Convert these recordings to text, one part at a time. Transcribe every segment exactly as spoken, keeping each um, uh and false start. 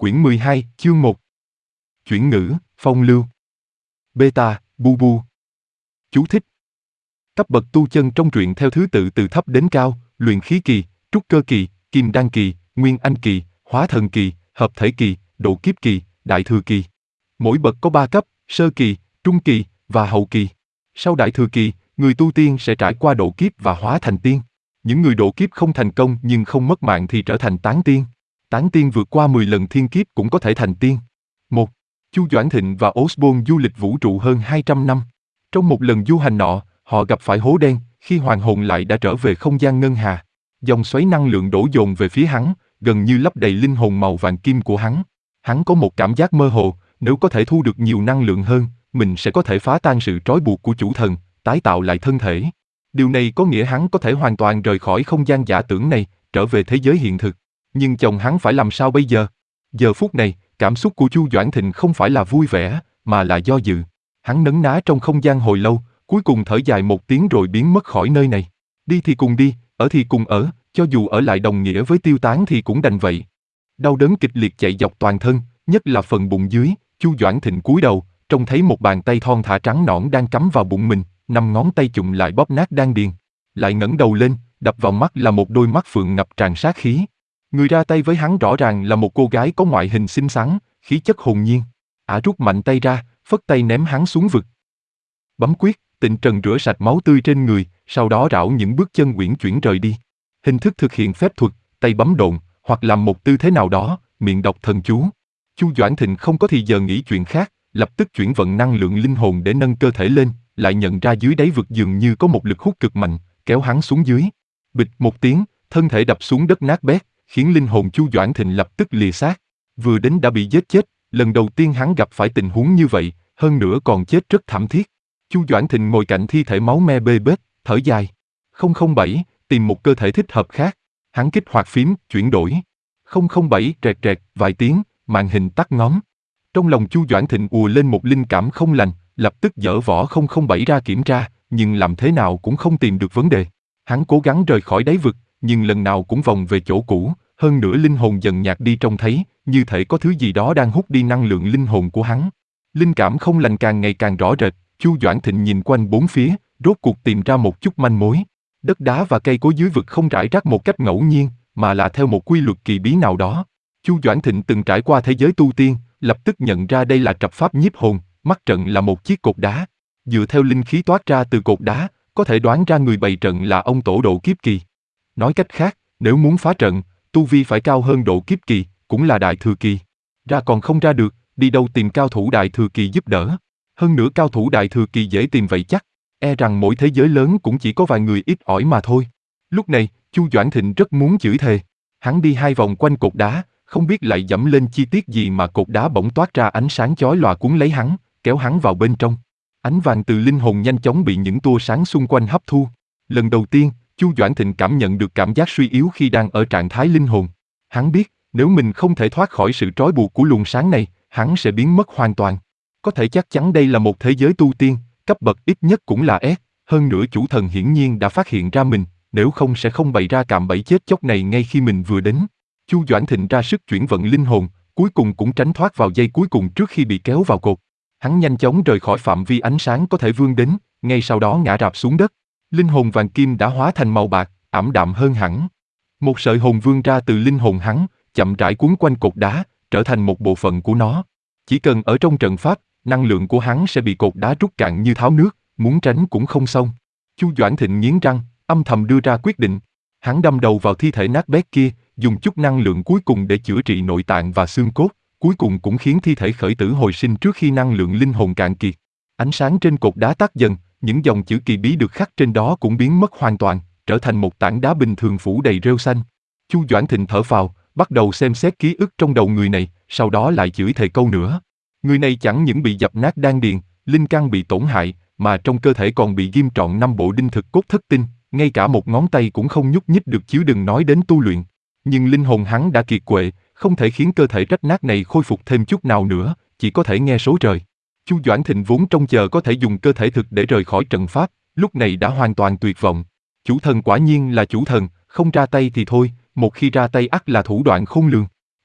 Quyển mười hai, chương một. Chuyển ngữ, phong lưu. Beta, bu bu. Chú thích. Cấp bậc tu chân trong truyện theo thứ tự từ thấp đến cao: luyện khí kỳ, trúc cơ kỳ, kim đan kỳ, nguyên anh kỳ, hóa thần kỳ, hợp thể kỳ, độ kiếp kỳ, đại thừa kỳ. Mỗi bậc có ba cấp: sơ kỳ, trung kỳ và hậu kỳ. Sau đại thừa kỳ, người tu tiên sẽ trải qua độ kiếp và hóa thành tiên. Những người độ kiếp không thành công nhưng không mất mạng thì trở thành tán tiên. Tán tiên vượt qua mười lần thiên kiếp cũng có thể thành tiên. một. Chu Doãn Thịnh và Osborne du lịch vũ trụ hơn hai trăm năm. Trong một lần du hành nọ, họ gặp phải hố đen. Khi hoàn hồn lại đã trở về không gian ngân hà. Dòng xoáy năng lượng đổ dồn về phía hắn, gần như lấp đầy linh hồn màu vàng kim của hắn. Hắn có một cảm giác mơ hồ, nếu có thể thu được nhiều năng lượng hơn, mình sẽ có thể phá tan sự trói buộc của chủ thần, tái tạo lại thân thể. Điều này có nghĩa hắn có thể hoàn toàn rời khỏi không gian giả tưởng này, trở về thế giới hiện thực. Nhưng chồng hắn phải làm sao bây giờ? Giờ phút này, cảm xúc của Chu Doãn Thịnh không phải là vui vẻ, mà là do dự. Hắn nấn ná trong không gian hồi lâu, cuối cùng thở dài một tiếng rồi biến mất khỏi nơi này. Đi thì cùng đi, ở thì cùng ở, cho dù ở lại đồng nghĩa với tiêu tán thì cũng đành vậy. Đau đớn kịch liệt chạy dọc toàn thân, nhất là phần bụng dưới. Chu Doãn Thịnh cúi đầu, trông thấy một bàn tay thon thả trắng nõn đang cắm vào bụng mình, năm ngón tay chụm lại bóp nát đan điền. Lại ngẩng đầu lên, đập vào mắt là một đôi mắt phượng ngập tràn sát khí. Người ra tay với hắn rõ ràng là một cô gái có ngoại hình xinh xắn, khí chất hồn nhiên. Ả rút mạnh tay ra, phất tay ném hắn xuống vực. Bấm quyết, Tịnh Trần rửa sạch máu tươi trên người, sau đó rảo những bước chân uyển chuyển rời đi. Hình thức thực hiện phép thuật, tay bấm độn, hoặc làm một tư thế nào đó, miệng đọc thần chú. Chu Doãn Thịnh không có thì giờ nghĩ chuyện khác, lập tức chuyển vận năng lượng linh hồn để nâng cơ thể lên, lại nhận ra dưới đáy vực dường như có một lực hút cực mạnh, kéo hắn xuống dưới. Bịch một tiếng, thân thể đập xuống đất nát bét, khiến linh hồn Chu Doãn Thịnh lập tức lìa xác. Vừa đến đã bị giết chết, lần đầu tiên hắn gặp phải tình huống như vậy, hơn nữa còn chết rất thảm thiết. Chu Doãn Thịnh ngồi cạnh thi thể máu me bê bết, thở dài. không không bảy, tìm một cơ thể thích hợp khác. Hắn kích hoạt phím, chuyển đổi. không không bảy, rẹt rẹt, vài tiếng, màn hình tắt ngóm. Trong lòng Chu Doãn Thịnh ùa lên một linh cảm không lành, lập tức dở vỏ không không bảy ra kiểm tra, nhưng làm thế nào cũng không tìm được vấn đề. Hắn cố gắng rời khỏi đáy vực, nhưng lần nào cũng vòng về chỗ cũ, hơn nữa linh hồn dần nhạt đi trông thấy, như thể có thứ gì đó đang hút đi năng lượng linh hồn của hắn. Linh cảm không lành càng ngày càng rõ rệt, Chu Doãn Thịnh nhìn quanh bốn phía, rốt cuộc tìm ra một chút manh mối. Đất đá và cây cối dưới vực không rải rác một cách ngẫu nhiên, mà là theo một quy luật kỳ bí nào đó. Chu Doãn Thịnh từng trải qua thế giới tu tiên, lập tức nhận ra đây là trập pháp nhiếp hồn, mắt trận là một chiếc cột đá. Dựa theo linh khí toát ra từ cột đá, có thể đoán ra người bày trận là ông tổ độ kiếp kỳ. Nói cách khác, nếu muốn phá trận, tu vi phải cao hơn độ kiếp kỳ, cũng là đại thừa kỳ. Ra còn không ra được, đi đâu tìm cao thủ đại thừa kỳ giúp đỡ. Hơn nữa cao thủ đại thừa kỳ dễ tìm vậy chắc, e rằng mỗi thế giới lớn cũng chỉ có vài người ít ỏi mà thôi. Lúc này, Chu Doãn Thịnh rất muốn chửi thề. Hắn đi hai vòng quanh cột đá, không biết lại dẫm lên chi tiết gì mà cột đá bỗng toát ra ánh sáng chói lòa cuốn lấy hắn, kéo hắn vào bên trong. Ánh vàng từ linh hồn nhanh chóng bị những tua sáng xung quanh hấp thu. Lần đầu tiên, Chu Doãn Thịnh cảm nhận được cảm giác suy yếu khi đang ở trạng thái linh hồn. Hắn biết, nếu mình không thể thoát khỏi sự trói buộc của luồng sáng này, hắn sẽ biến mất hoàn toàn. Có thể chắc chắn đây là một thế giới tu tiên, cấp bậc ít nhất cũng là S, hơn nữa chủ thần hiển nhiên đã phát hiện ra mình, nếu không sẽ không bày ra cạm bẫy chết chóc này ngay khi mình vừa đến. Chu Doãn Thịnh ra sức chuyển vận linh hồn, cuối cùng cũng tránh thoát vào giây cuối cùng trước khi bị kéo vào cột. Hắn nhanh chóng rời khỏi phạm vi ánh sáng có thể vươn đến, ngay sau đó ngã rạp xuống đất. Linh hồn vàng kim đã hóa thành màu bạc, ảm đạm hơn hẳn. Một sợi hồn vươn ra từ linh hồn hắn, chậm rãi quấn quanh cột đá, trở thành một bộ phận của nó. Chỉ cần ở trong trận pháp, năng lượng của hắn sẽ bị cột đá rút cạn như tháo nước, muốn tránh cũng không xong. Chu Doãn Thịnh nghiến răng, âm thầm đưa ra quyết định. Hắn đâm đầu vào thi thể nát bét kia, dùng chút năng lượng cuối cùng để chữa trị nội tạng và xương cốt, cuối cùng cũng khiến thi thể khởi tử hồi sinh trước khi năng lượng linh hồn cạn kiệt. Ánh sáng trên cột đá tắt dần, những dòng chữ kỳ bí được khắc trên đó cũng biến mất hoàn toàn, trở thành một tảng đá bình thường phủ đầy rêu xanh. Chu Doãn Thịnh thở phào, bắt đầu xem xét ký ức trong đầu người này, sau đó lại chửi thề câu nữa. Người này chẳng những bị dập nát đan điền, linh căn bị tổn hại, mà trong cơ thể còn bị ghim trọn năm bộ đinh thực cốt thất tinh, ngay cả một ngón tay cũng không nhúc nhích được chứ đừng nói đến tu luyện. Nhưng linh hồn hắn đã kiệt quệ, không thể khiến cơ thể rách nát này khôi phục thêm chút nào nữa, chỉ có thể nghe số trời. Chu Doãn Thịnh vốn trông chờ có thể dùng cơ thể thực để rời khỏi trận pháp, lúc này đã hoàn toàn tuyệt vọng. Chủ thần quả nhiên là chủ thần, không ra tay thì thôi, một khi ra tay ắt là thủ đoạn khôn lường.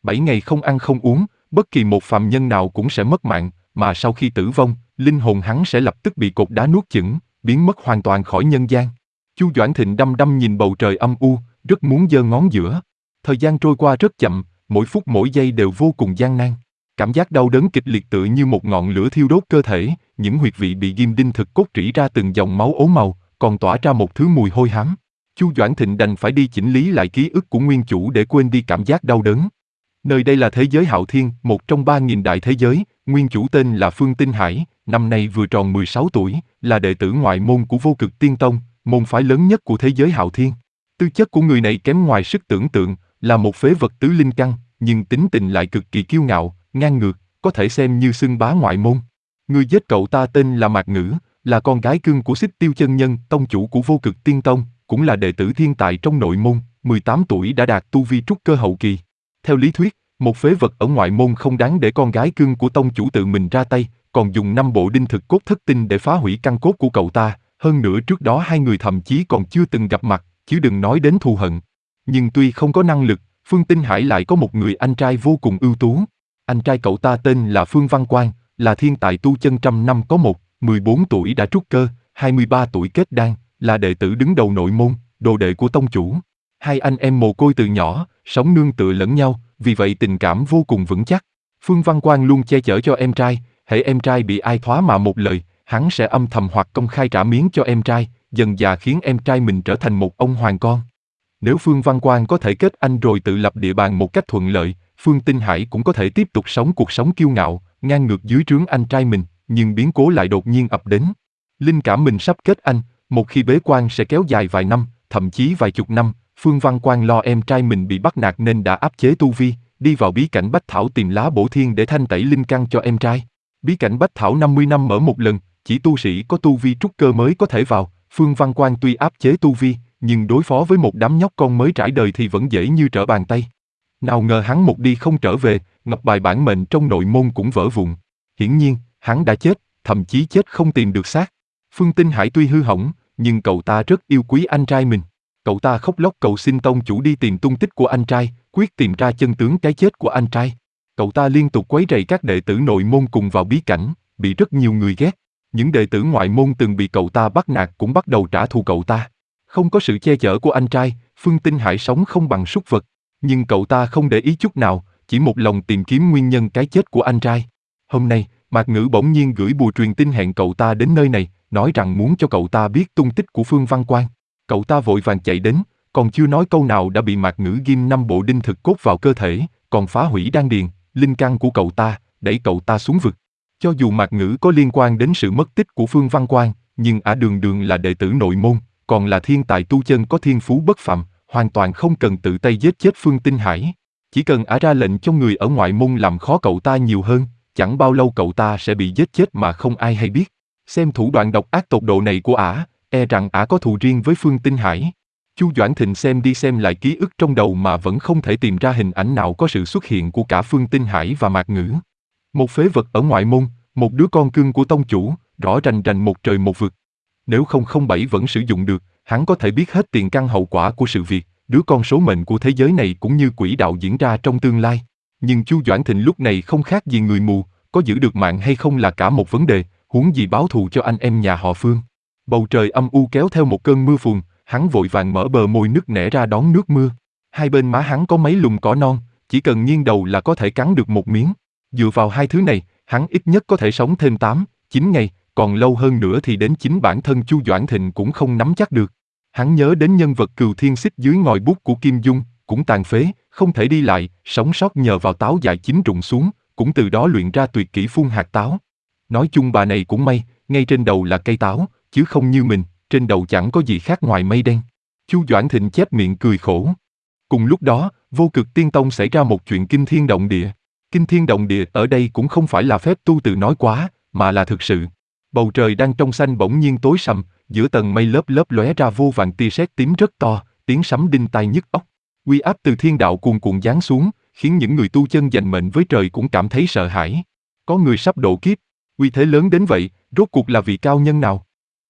bảy ngày không ăn không uống, bất kỳ một phàm nhân nào cũng sẽ mất mạng, mà sau khi tử vong, linh hồn hắn sẽ lập tức bị cột đá nuốt chửng, biến mất hoàn toàn khỏi nhân gian. Chu Doãn Thịnh đăm đăm nhìn bầu trời âm u, rất muốn giơ ngón giữa. Thời gian trôi qua rất chậm, mỗi phút mỗi giây đều vô cùng gian nan. Cảm giác đau đớn kịch liệt tựa như một ngọn lửa thiêu đốt cơ thể, những huyệt vị bị ghim đinh thực cốt rỉ ra từng dòng máu ố màu, còn tỏa ra một thứ mùi hôi hám. Chu Doãn Thịnh đành phải đi chỉnh lý lại ký ức của nguyên chủ để quên đi cảm giác đau đớn. Nơi đây là thế giới Hạo Thiên, một trong ba nghìn đại thế giới, nguyên chủ tên là Phương Tinh Hải, năm nay vừa tròn mười sáu tuổi, là đệ tử ngoại môn của Vô Cực Tiên Tông, môn phái lớn nhất của thế giới Hạo Thiên. Tư chất của người này kém ngoài sức tưởng tượng, là một phế vật tứ linh căn, nhưng tính tình lại cực kỳ kiêu ngạo, ngang ngược, có thể xem như xưng bá ngoại môn. Người giết cậu ta tên là Mạc Ngữ, là con gái cưng của Xích Tiêu Chân Nhân, tông chủ của Vô Cực Tiên Tông, cũng là đệ tử thiên tài trong nội môn, mười tám tuổi đã đạt tu vi trúc cơ hậu kỳ. Theo lý thuyết, một phế vật ở ngoại môn không đáng để con gái cưng của tông chủ tự mình ra tay, còn dùng năm bộ đinh thực cốt thất tinh để phá hủy căn cốt của cậu ta, hơn nữa trước đó hai người thậm chí còn chưa từng gặp mặt, chứ đừng nói đến thù hận. Nhưng tuy không có năng lực, Phương Tinh Hải lại có một người anh trai vô cùng ưu tú. Anh trai cậu ta tên là Phương Văn Quang, là thiên tài tu chân trăm năm có một, mười bốn tuổi đã trúc cơ, hai mươi ba tuổi kết đan, là đệ tử đứng đầu nội môn, đồ đệ của tông chủ. Hai anh em mồ côi từ nhỏ, sống nương tựa lẫn nhau, vì vậy tình cảm vô cùng vững chắc. Phương Văn Quang luôn che chở cho em trai, hễ em trai bị ai thoá mạ một lời, hắn sẽ âm thầm hoặc công khai trả miếng cho em trai, dần dà khiến em trai mình trở thành một ông hoàng con. Nếu Phương Văn Quang có thể kết anh rồi tự lập địa bàn một cách thuận lợi, Phương Tinh Hải cũng có thể tiếp tục sống cuộc sống kiêu ngạo, ngang ngược dưới trướng anh trai mình, nhưng biến cố lại đột nhiên ập đến. Linh cảm mình sắp kết anh, một khi bế quan sẽ kéo dài vài năm, thậm chí vài chục năm. Phương Văn Quang lo em trai mình bị bắt nạt nên đã áp chế tu vi, đi vào bí cảnh Bách Thảo tìm lá bổ thiên để thanh tẩy linh căn cho em trai. Bí cảnh Bách Thảo năm mươi năm mở một lần, chỉ tu sĩ có tu vi trúc cơ mới có thể vào. Phương Văn Quang tuy áp chế tu vi, nhưng đối phó với một đám nhóc con mới trải đời thì vẫn dễ như trở bàn tay. Nào ngờ hắn một đi không trở về, ngọc bài bản mệnh trong nội môn cũng vỡ vụn. Hiển nhiên, hắn đã chết, thậm chí chết không tìm được xác. Phương Tinh Hải tuy hư hỏng, nhưng cậu ta rất yêu quý anh trai mình. Cậu ta khóc lóc cầu xin tông chủ đi tìm tung tích của anh trai, quyết tìm ra chân tướng cái chết của anh trai. Cậu ta liên tục quấy rầy các đệ tử nội môn cùng vào bí cảnh, bị rất nhiều người ghét. Những đệ tử ngoại môn từng bị cậu ta bắt nạt cũng bắt đầu trả thù cậu ta. Không có sự che chở của anh trai, Phương Tinh Hải sống không bằng súc vật. Nhưng cậu ta không để ý chút nào, chỉ một lòng tìm kiếm nguyên nhân cái chết của anh trai. Hôm nay, Mạc Ngữ bỗng nhiên gửi bùa truyền tin hẹn cậu ta đến nơi này, nói rằng muốn cho cậu ta biết tung tích của Phương Văn Quang. Cậu ta vội vàng chạy đến, còn chưa nói câu nào đã bị Mạc Ngữ ghim năm bộ đinh thực cốt vào cơ thể, còn phá hủy đan điền, linh căn của cậu ta, đẩy cậu ta xuống vực. Cho dù Mạc Ngữ có liên quan đến sự mất tích của Phương Văn Quang, nhưng ả đường đường là đệ tử nội môn, còn là thiên tài tu chân có thiên phú bất phàm, hoàn toàn không cần tự tay giết chết Phương Tinh Hải. Chỉ cần ả ra lệnh cho người ở ngoại môn làm khó cậu ta nhiều hơn, chẳng bao lâu cậu ta sẽ bị giết chết mà không ai hay biết. Xem thủ đoạn độc ác tột độ này của ả, e rằng ả có thù riêng với Phương Tinh Hải. Chu Doãn Thịnh xem đi xem lại ký ức trong đầu mà vẫn không thể tìm ra hình ảnh nào có sự xuất hiện của cả Phương Tinh Hải và Mạc Ngữ. Một phế vật ở ngoại môn, một đứa con cưng của tông chủ, rõ rành rành một trời một vực. Nếu không không bảy vẫn sử dụng được, hắn có thể biết hết tiền căn hậu quả của sự việc, đứa con số mệnh của thế giới này cũng như quỹ đạo diễn ra trong tương lai. Nhưng Chu Doãn Thịnh lúc này không khác gì người mù, có giữ được mạng hay không là cả một vấn đề, huống gì báo thù cho anh em nhà họ Phương. Bầu trời âm u kéo theo một cơn mưa phùn, hắn vội vàng mở bờ môi nứt nẻ ra đón nước mưa. Hai bên má hắn có mấy lùm cỏ non, chỉ cần nghiêng đầu là có thể cắn được một miếng. Dựa vào hai thứ này, hắn ít nhất có thể sống thêm tám, chín ngày, còn lâu hơn nữa thì đến chính bản thân Chu Doãn Thịnh cũng không nắm chắc được. Hắn nhớ đến nhân vật Cừu Thiên Xích dưới ngòi bút của Kim Dung, cũng tàn phế, không thể đi lại, sống sót nhờ vào táo dại chín rụng xuống, cũng từ đó luyện ra tuyệt kỹ phun hạt táo. Nói chung bà này cũng may, ngay trên đầu là cây táo, chứ không như mình, trên đầu chẳng có gì khác ngoài mây đen. Chu Doãn Thịnh chép miệng cười khổ. Cùng lúc đó, Vô Cực Tiên Tông xảy ra một chuyện kinh thiên động địa. Kinh thiên động địa ở đây cũng không phải là phép tu từ nói quá, mà là thực sự. Bầu trời đang trong xanh bỗng nhiên tối sầm, giữa tầng mây lớp lớp lóe ra vô vàn tia sét tím rất to, tiếng sấm đinh tai nhức óc. Uy áp từ thiên đạo cuồn cuộn giáng xuống, khiến những người tu chân dành mệnh với trời cũng cảm thấy sợ hãi. Có người sắp độ kiếp, uy thế lớn đến vậy, rốt cuộc là vị cao nhân nào?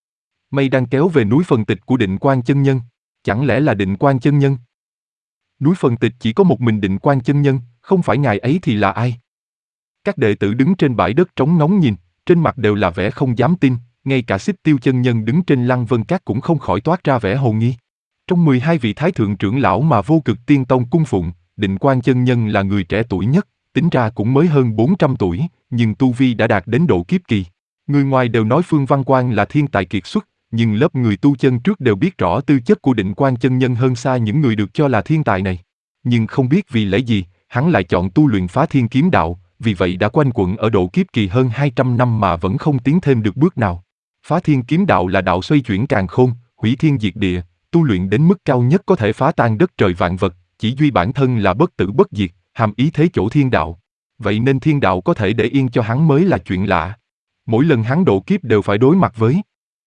Mây đang kéo về núi phần tịch của Định Quang chân nhân, chẳng lẽ là Định Quang chân nhân? Núi phần tịch chỉ có một mình Định Quang chân nhân, Không phải ngài ấy thì là ai? Các đệ tử đứng trên bãi đất trống ngóng nhìn, trên mặt đều là vẻ không dám tin, ngay cả Xích Tiêu chân nhân đứng trên Lăng Vân Các cũng không khỏi toát ra vẻ hồ nghi. Trong mười hai vị thái thượng trưởng lão mà Vô Cực Tiên Tông cung phụng, Định Quang chân nhân là người trẻ tuổi nhất, tính ra cũng mới hơn bốn trăm tuổi, nhưng tu vi đã đạt đến độ kiếp kỳ. Người ngoài đều nói Phương Văn Quang là thiên tài kiệt xuất, nhưng lớp người tu chân trước đều biết rõ tư chất của Định Quang chân nhân hơn xa những người được cho là thiên tài này. Nhưng không biết vì lẽ gì, hắn lại chọn tu luyện Phá Thiên Kiếm Đạo, vì vậy đã quanh quẩn ở độ kiếp kỳ hơn hai trăm năm mà vẫn không tiến thêm được bước nào. Phá Thiên Kiếm Đạo là đạo xoay chuyển càn khôn, hủy thiên diệt địa, tu luyện đến mức cao nhất có thể phá tan đất trời vạn vật, chỉ duy bản thân là bất tử bất diệt, hàm ý thế chỗ thiên đạo. Vậy nên thiên đạo có thể để yên cho hắn mới là chuyện lạ. Mỗi lần hắn độ kiếp đều phải đối mặt với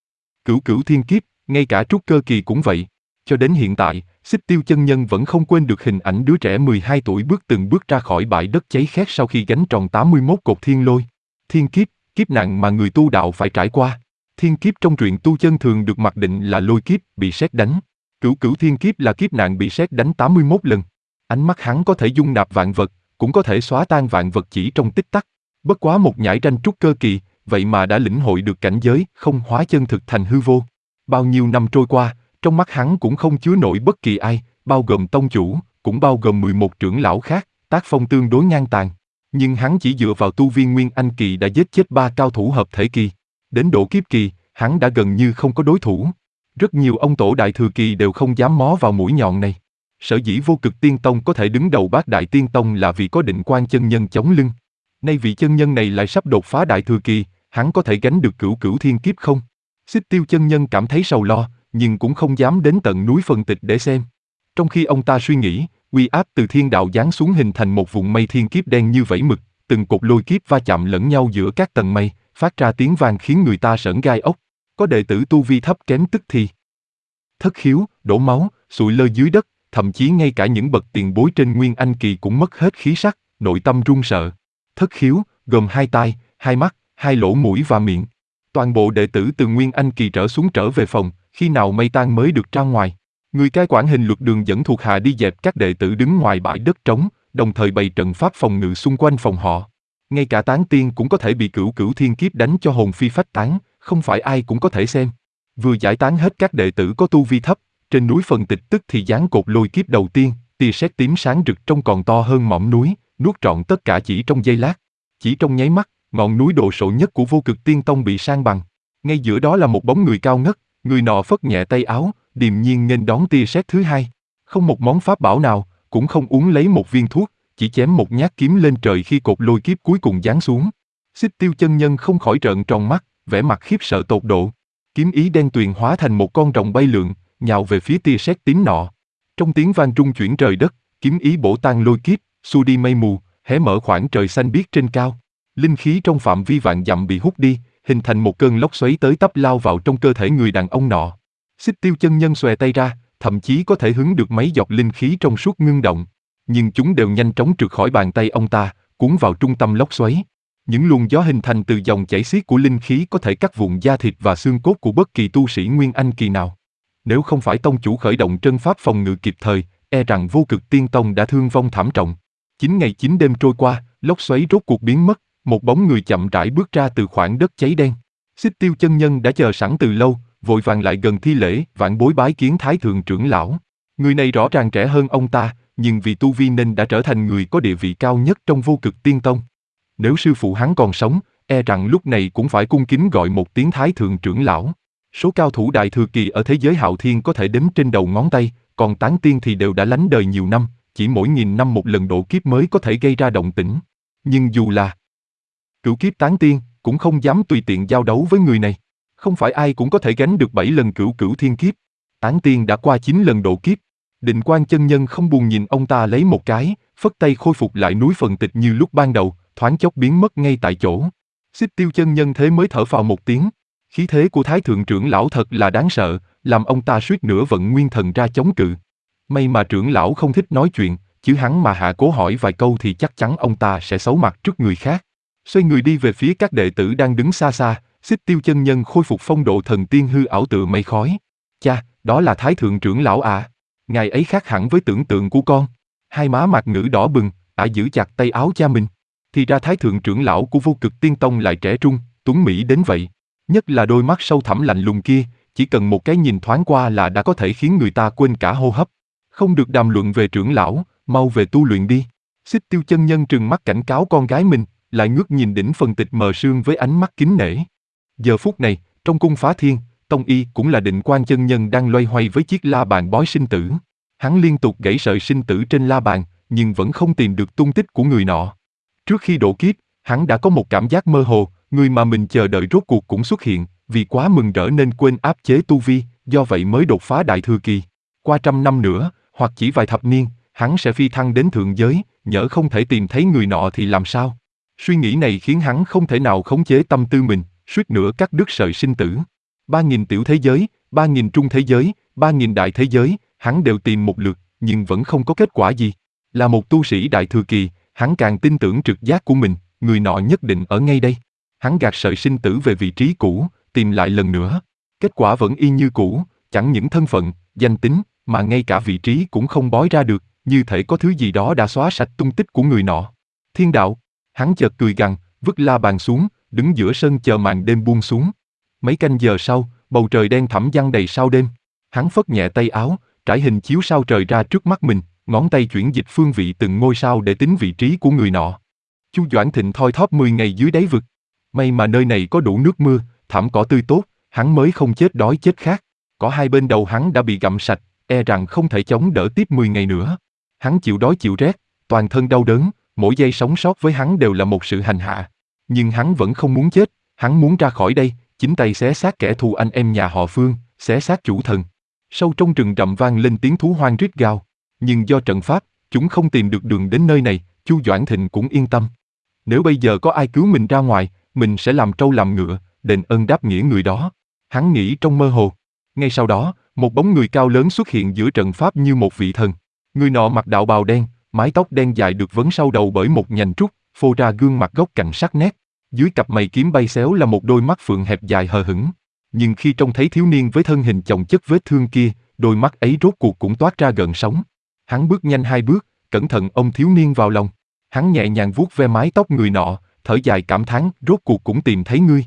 cửu cửu thiên kiếp, ngay cả trúc cơ kỳ cũng vậy. Cho đến hiện tại, Xích Tiêu chân nhân vẫn không quên được hình ảnh đứa trẻ mười hai tuổi bước từng bước ra khỏi bãi đất cháy khét sau khi gánh tròn tám mươi mốt cột thiên lôi. Thiên kiếp, kiếp nạn mà người tu đạo phải trải qua. Thiên kiếp trong truyện tu chân thường được mặc định là lôi kiếp, bị sét đánh. Cửu cửu thiên kiếp là kiếp nạn bị sét đánh tám mươi mốt lần. Ánh mắt hắn có thể dung nạp vạn vật, cũng có thể xóa tan vạn vật chỉ trong tích tắc. Bất quá một nhãi ranh trúc cơ kỳ, vậy mà đã lĩnh hội được cảnh giới không hóa chân thực thành hư vô. Bao nhiêu năm trôi qua, trong mắt hắn cũng không chứa nổi bất kỳ ai, bao gồm tông chủ, cũng bao gồm mười một trưởng lão khác, tác phong tương đối ngang tàn. Nhưng hắn chỉ dựa vào tu vi Nguyên Anh kỳ đã giết chết ba cao thủ hợp thể kỳ. Đến độ kiếp kỳ, hắn đã gần như không có đối thủ. Rất nhiều ông tổ đại thừa kỳ đều không dám mó vào mũi nhọn này. Sở dĩ Vô Cực Tiên Tông có thể đứng đầu Bát Đại Tiên Tông là vì có Định Quang chân nhân chống lưng. Nay vị chân nhân này lại sắp đột phá đại thừa kỳ, hắn có thể gánh được cửu cửu thiên kiếp không? Xích Tiêu chân nhân cảm thấy sầu lo, nhưng cũng không dám đến tận núi phân tịch để xem. Trong khi ông ta suy nghĩ, uy áp từ thiên đạo giáng xuống hình thành một vùng mây thiên kiếp đen như vẩy mực, từng cột lôi kiếp va chạm lẫn nhau giữa các tầng mây, phát ra tiếng vang khiến người ta sởn gai ốc. Có đệ tử tu vi thấp kém tức thì thất khiếu, đổ máu, sụi lơ dưới đất, thậm chí ngay cả những bậc tiền bối trên Nguyên Anh kỳ cũng mất hết khí sắc, nội tâm run sợ. Thất khiếu, gồm hai tai, hai mắt, hai lỗ mũi và miệng. Toàn bộ đệ tử từ Nguyên Anh kỳ trở xuống trở về phòng, khi nào mây tan mới được ra ngoài. Người cai quản hình luật đường dẫn thuộc hạ đi dẹp các đệ tử đứng ngoài bãi đất trống, đồng thời bày trận pháp phòng ngự xung quanh phòng họ. Ngay cả tán tiên cũng có thể bị cửu cửu thiên kiếp đánh cho hồn phi phách tán, không phải ai cũng có thể xem. Vừa giải tán hết các đệ tử có tu vi thấp, trên núi phần tịch tức thì giáng cột lôi kiếp đầu tiên, tia sét tím sáng rực trông còn to hơn mỏm núi, nuốt trọn tất cả chỉ trong giây lát. Chỉ trong nháy mắt, ngọn núi đồ sộ nhất của Vô Cực Tiên Tông bị san bằng. Ngay giữa đó là một bóng người cao ngất, người nọ phất nhẹ tay áo, điềm nhiên nghênh đón tia sét thứ hai. Không một món pháp bảo nào, cũng không uống lấy một viên thuốc, chỉ chém một nhát kiếm lên trời khi cột lôi kiếp cuối cùng giáng xuống. Xích Tiêu chân nhân không khỏi trợn tròn mắt, vẻ mặt khiếp sợ tột độ. Kiếm ý đen tuyền hóa thành một con rồng bay lượn, nhào về phía tia sét tím nọ. Trong tiếng vang rung chuyển trời đất, kiếm ý bổ tan lôi kiếp, xua đi mây mù, hé mở khoảng trời xanh biếc trên cao. Linh khí trong phạm vi vạn dặm bị hút đi, hình thành một cơn lốc xoáy tới tấp lao vào trong cơ thể người đàn ông nọ. Xích Tiêu chân nhân xòe tay ra, thậm chí có thể hứng được mấy giọt linh khí trong suốt ngưng động, nhưng chúng đều nhanh chóng trượt khỏi bàn tay ông ta, cuốn vào trung tâm lốc xoáy. Những luồng gió hình thành từ dòng chảy xiết của linh khí có thể cắt vụn da thịt và xương cốt của bất kỳ tu sĩ Nguyên Anh kỳ nào. Nếu không phải tông chủ khởi động trân pháp phòng ngự kịp thời, e rằng Vô Cực Tiên Tông đã thương vong thảm trọng. Chín ngày chín đêm trôi qua, lốc xoáy rốt cuộc biến mất, một bóng người chậm rãi bước ra từ khoảng đất cháy đen. Xích Tiêu chân nhân đã chờ sẵn từ lâu, vội vàng lại gần thi lễ, vãn bối bái kiến Thái thượng trưởng lão. Người này rõ ràng trẻ hơn ông ta, nhưng vì tu vi nên đã trở thành người có địa vị cao nhất trong Vô Cực Tiên Tông. Nếu sư phụ hắn còn sống, e rằng lúc này cũng phải cung kính gọi một tiếng Thái thượng trưởng lão. Số cao thủ đại thừa kỳ ở thế giới hạo thiên có thể đếm trên đầu ngón tay, còn tán tiên thì đều đã lánh đời nhiều năm, chỉ mỗi nghìn năm một lần độ kiếp mới có thể gây ra động tĩnh. Nhưng dù là cửu kiếp tán tiên, cũng không dám tùy tiện giao đấu với người này. Không phải ai cũng có thể gánh được bảy lần cửu cửu thiên kiếp. Tán tiên đã qua chín lần độ kiếp. Định Quang chân nhân không buồn nhìn ông ta lấy một cái, phất tay khôi phục lại núi phần tịch như lúc ban đầu, thoáng chốc biến mất ngay tại chỗ. Xích Tiêu chân nhân thế mới thở phào một tiếng. Khí thế của Thái thượng trưởng lão thật là đáng sợ, làm ông ta suýt nữa vận nguyên thần ra chống cự. May mà trưởng lão không thích nói chuyện, chứ hắn mà hạ cố hỏi vài câu thì chắc chắn ông ta sẽ xấu mặt trước người khác. Xoay người đi về phía các đệ tử đang đứng xa xa, Xích Tiêu chân nhân khôi phục phong độ thần tiên hư ảo tựa mây khói. Cha, đó là Thái thượng trưởng lão à? Ngài ấy khác hẳn với tưởng tượng của con. Hai má mặt ngữ đỏ bừng, ả giữ chặt tay áo cha mình. Thì ra thái thượng trưởng lão của Vô Cực Tiên Tông lại trẻ trung, tuấn mỹ đến vậy. Nhất là đôi mắt sâu thẳm lạnh lùng kia, chỉ cần một cái nhìn thoáng qua là đã có thể khiến người ta quên cả hô hấp. Không được đàm luận về trưởng lão, mau về tu luyện đi. Xích Tiêu chân nhân trừng mắt cảnh cáo con gái mình, lại ngước nhìn đỉnh phần tịch mờ sương với ánh mắt kính nể. Giờ phút này, trong cung Phá Thiên, Tông Y cũng là Định Quan chân nhân đang loay hoay với chiếc la bàn bói sinh tử. Hắn liên tục gãy sợi sinh tử trên la bàn, nhưng vẫn không tìm được tung tích của người nọ. Trước khi độ kiếp, hắn đã có một cảm giác mơ hồ, người mà mình chờ đợi rốt cuộc cũng xuất hiện, vì quá mừng rỡ nên quên áp chế tu vi, do vậy mới đột phá đại thừa kỳ. Qua trăm năm nữa, hoặc chỉ vài thập niên, hắn sẽ phi thăng đến thượng giới, nhỡ không thể tìm thấy người nọ thì làm sao? Suy nghĩ này khiến hắn không thể nào khống chế tâm tư mình, suýt nữa cắt đứt sợi sinh tử. Ba nghìn tiểu thế giới, ba nghìn trung thế giới, ba nghìn đại thế giới, hắn đều tìm một lượt, nhưng vẫn không có kết quả gì. Là một tu sĩ đại thừa kỳ, hắn càng tin tưởng trực giác của mình, người nọ nhất định ở ngay đây. Hắn gạt sợi sinh tử về vị trí cũ, tìm lại lần nữa. Kết quả vẫn y như cũ, chẳng những thân phận, danh tính, mà ngay cả vị trí cũng không bói ra được, như thể có thứ gì đó đã xóa sạch tung tích của người nọ. Thiên đạo, hắn chợt cười gằn, vứt la bàn xuống, đứng giữa sân chờ màn đêm buông xuống. Mấy canh giờ sau, bầu trời đen thẳm giăng đầy sao đêm. Hắn phất nhẹ tay áo, trải hình chiếu sao trời ra trước mắt mình, ngón tay chuyển dịch phương vị từng ngôi sao để tính vị trí của người nọ. Chu Doãn Thịnh thoi thóp mười ngày dưới đáy vực. May mà nơi này có đủ nước mưa, thảm cỏ tươi tốt, hắn mới không chết đói chết khát. Cỏ hai bên đầu hắn đã bị gặm sạch, e rằng không thể chống đỡ tiếp mười ngày nữa. Hắn chịu đói chịu rét, toàn thân đau đớn, mỗi giây sống sót với hắn đều là một sự hành hạ. Nhưng hắn vẫn không muốn chết, hắn muốn ra khỏi đây, chính tay xé xác kẻ thù anh em nhà họ Phương, xé xác chủ thần. Sâu trong rừng rậm vang lên tiếng thú hoang rít gào. Nhưng do trận pháp, chúng không tìm được đường đến nơi này, Chu Doãn Thịnh cũng yên tâm. Nếu bây giờ có ai cứu mình ra ngoài, mình sẽ làm trâu làm ngựa, đền ơn đáp nghĩa người đó. Hắn nghĩ trong mơ hồ. Ngay sau đó, một bóng người cao lớn xuất hiện giữa trận pháp như một vị thần. Người nọ mặc đạo bào đen, mái tóc đen dài được vấn sau đầu bởi một nhành trúc, phô ra gương mặt góc cạnh sắc nét. Dưới cặp mày kiếm bay xéo là một đôi mắt phượng hẹp dài hờ hững. Nhưng khi trông thấy thiếu niên với thân hình chồng chất vết thương kia, đôi mắt ấy rốt cuộc cũng toát ra gợn sóng. Hắn bước nhanh hai bước, cẩn thận ôm thiếu niên vào lòng. Hắn nhẹ nhàng vuốt ve mái tóc người nọ, thở dài cảm thán, rốt cuộc cũng tìm thấy ngươi.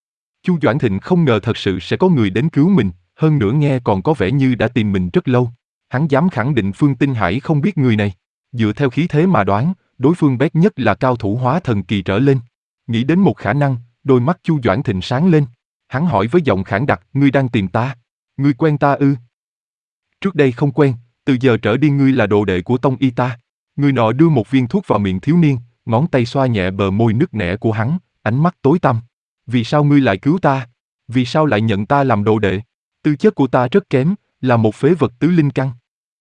Chu Doãn Thịnh không ngờ thật sự sẽ có người đến cứu mình, hơn nữa nghe còn có vẻ như đã tìm mình rất lâu. Hắn dám khẳng định Phương Tinh Hải không biết người này. Dựa theo khí thế mà đoán, đối phương bét nhất là cao thủ hóa thần kỳ trở lên. Nghĩ đến một khả năng, đôi mắt Chu Doãn Thịnh sáng lên. Hắn hỏi với giọng khản đặc, ngươi đang tìm ta? Ngươi quen ta ư? Trước đây không quen, từ giờ trở đi ngươi là đồ đệ của Tông Y ta. Người nọ đưa một viên thuốc vào miệng thiếu niên, ngón tay xoa nhẹ bờ môi nứt nẻ của hắn, ánh mắt tối tăm. Vì sao ngươi lại cứu ta? Vì sao lại nhận ta làm đồ đệ? Tư chất của ta rất kém, là một phế vật tứ linh căn.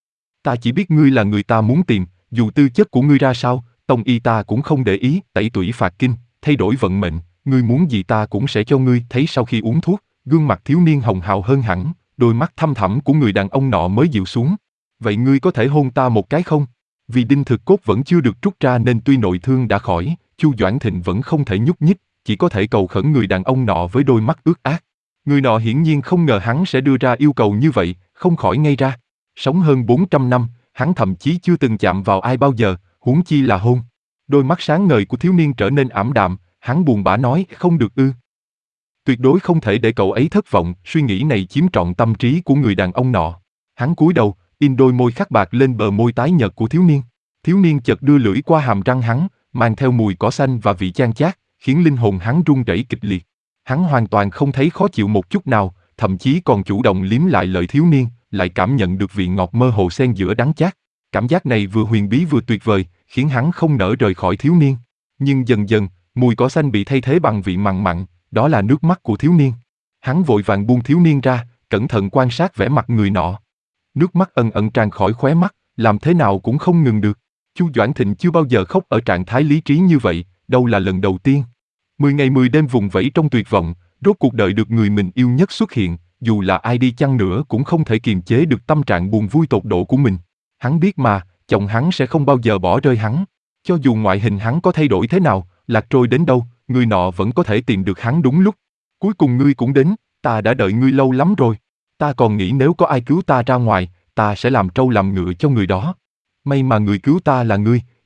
Ta chỉ biết ngươi là người ta muốn tìm, dù tư chất của ngươi ra sao, Tông Y ta cũng không để ý, tẩy tủy phạt kinh, thay đổi vận mệnh, ngươi muốn gì ta cũng sẽ cho ngươi. Thấy sau khi uống thuốc, gương mặt thiếu niên hồng hào hơn hẳn, đôi mắt thâm thẳm của người đàn ông nọ mới dịu xuống. Vậy ngươi có thể hôn ta một cái không? Vì đinh thực cốt vẫn chưa được trút ra nên tuy nội thương đã khỏi, Chu Doãn Thịnh vẫn không thể nhúc nhích, chỉ có thể cầu khẩn người đàn ông nọ với đôi mắt ướt át. Người nọ hiển nhiên không ngờ hắn sẽ đưa ra yêu cầu như vậy, không khỏi ngây ra. Sống hơn bốn trăm năm, hắn thậm chí chưa từng chạm vào ai bao giờ, huống chi là hôn. Đôi mắt sáng ngời của thiếu niên trở nên ảm đạm, hắn buồn bã nói, không được ư. Tuyệt đối không thể để cậu ấy thất vọng, suy nghĩ này chiếm trọn tâm trí của người đàn ông nọ. Hắn cúi đầu, in đôi môi khắc bạc lên bờ môi tái nhợt của thiếu niên. Thiếu niên chợt đưa lưỡi qua hàm răng hắn, mang theo mùi cỏ xanh và vị chan chát, khiến linh hồn hắn run rẩy kịch liệt. Hắn hoàn toàn không thấy khó chịu một chút nào, thậm chí còn chủ động liếm lại lợi thiếu niên, lại cảm nhận được vị ngọt mơ hồ xen giữa đắng chát. Cảm giác này vừa huyền bí vừa tuyệt vời, khiến hắn không nỡ rời khỏi thiếu niên. Nhưng dần dần, mùi cỏ xanh bị thay thế bằng vị mặn mặn, đó là nước mắt của thiếu niên. Hắn vội vàng buông thiếu niên ra, cẩn thận quan sát vẻ mặt người nọ. Nước mắt ẩn ẩn tràn khỏi khóe mắt, làm thế nào cũng không ngừng được. Chu Doãn Thịnh chưa bao giờ khóc ở trạng thái lý trí như vậy, đâu là lần đầu tiên. Mười ngày mười đêm vùng vẫy trong tuyệt vọng, rốt cuộc đợi được người mình yêu nhất xuất hiện, dù là ai đi chăng nữa cũng không thể kiềm chế được tâm trạng buồn vui tột độ của mình. Hắn biết mà, chồng hắn sẽ không bao giờ bỏ rơi hắn. Cho dù ngoại hình hắn có thay đổi thế nào, lạc trôi đến đâu, người nọ vẫn có thể tìm được hắn đúng lúc. Cuối cùng ngươi cũng đến, ta đã đợi ngươi lâu lắm rồi. Ta còn nghĩ nếu có ai cứu ta ra ngoài, ta sẽ làm trâu làm ngựa cho người đó. May mà người cứu ta là ngươi,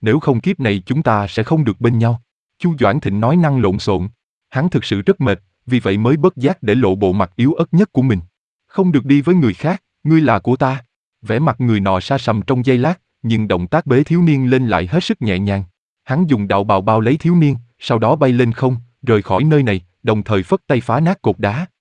nếu không kiếp này chúng ta sẽ không được bên nhau. Chu Doãn Thịnh nói năng lộn xộn. Hắn thực sự rất mệt, vì vậy mới bất giác để lộ bộ mặt yếu ớt nhất của mình. Không được đi với người khác, ngươi là của ta. Vẻ mặt người nọ sa sầm trong giây lát, nhưng động tác bế thiếu niên lên lại hết sức nhẹ nhàng. Hắn dùng đạo bào bao lấy thiếu niên, sau đó bay lên không, rời khỏi nơi này, đồng thời phất tay phá nát cột đá.